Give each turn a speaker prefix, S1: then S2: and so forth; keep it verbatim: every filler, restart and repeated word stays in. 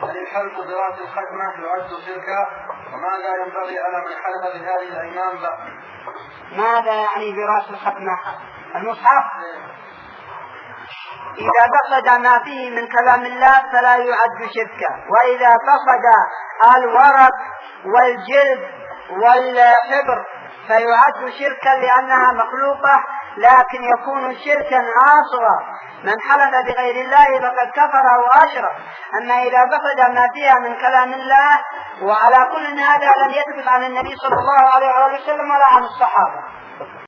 S1: هل الحلف براس الختمة يعد شركا؟ وماذا ينبغي على من حلف بهذه الأيمان له؟
S2: ماذا يعني براس الختمة؟ المصحف إذا قصد ما فيه من كلام الله فلا يعد شركا، وإذا قصد الورق والجلد والحبر فيعد شركا لأنها مخلوقة، لكن يكون شركا أصغر. من حلف بغير الله فقد كفر وأشرك. أما إذا قصد ما فيها من كلام الله، وعلى كل هذا لم يثبت عن النبي صلى الله عليه وسلم ولا عن الصحابة.